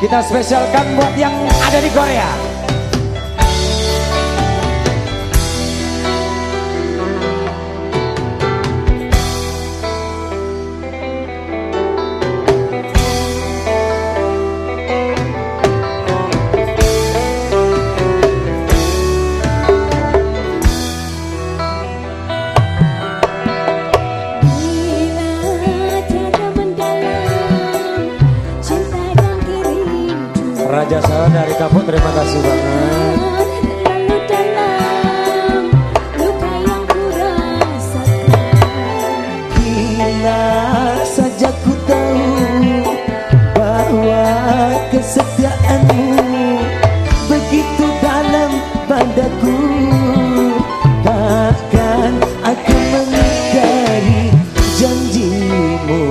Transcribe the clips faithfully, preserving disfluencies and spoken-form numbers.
Kita spesialkan buat yang ada di Korea. Raja saya dari Kapuk, terima kasih banget. Lalu dalam luka yang kurasakan, bila saja ku tahu bahwa kesetiaanmu begitu dalam padaku, takkan aku mengingkari janjimu.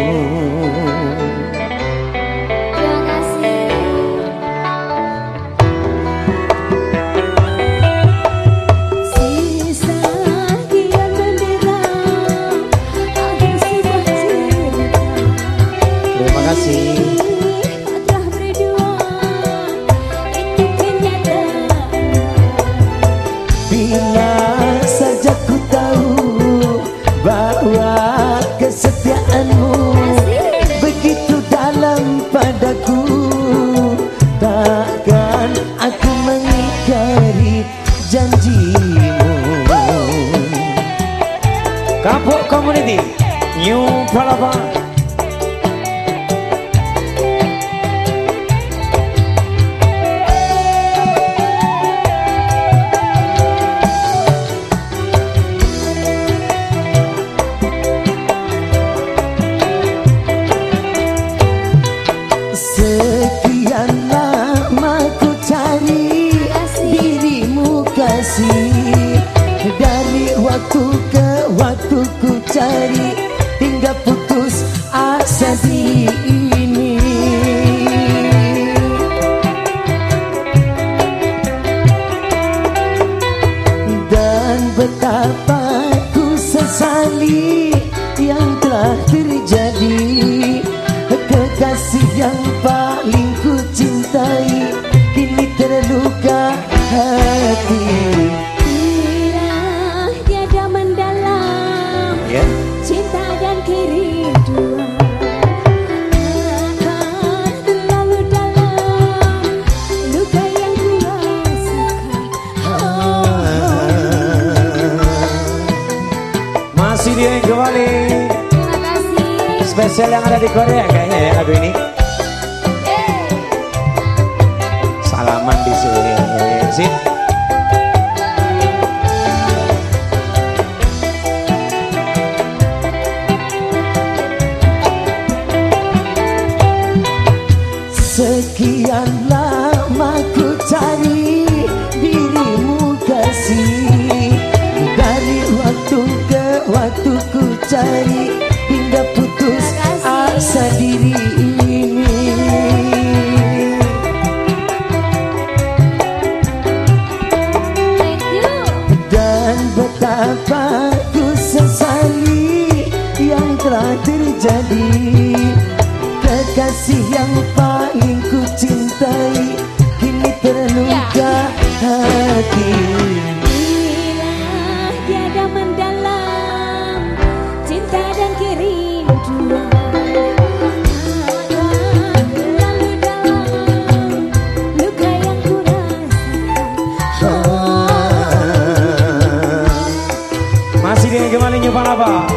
Bila saja ku tahu bahwa kesetiaanmu begitu dalam padaku, takkan aku mengingkari janjimu. Kapuk Community New Palapa. Sekian lama ku cari dirimu kasih, dari waktu ke waktu ku cari hingga putus asa di ini. Dan betapa ku sesali yang telah terjadi, kekasih yang paling ku cintai kini terluka hati. bila tiada mendalam Yeah. cinta dan kerinduan, akan terlalu dalam luka yang kurasakan. Masih dia yang kembali. Terima kasih. Spesial yang ada di Korea kayaknya ya lagu ini. Salaman di sini. Sip. Sekian lama ku cari dirimu kasih, dari waktu ke waktu ku cari hingga putus asa diri ini. Thank you. Dan betapa ku sesali yang telah terjadi, kekasih yang paling ku cintai kini terluka hati. Bila tiada mendalam cinta dan kerinduan, akan terlalu dalam luka yang kurasakan. Masih dia yang kembali New Palapa.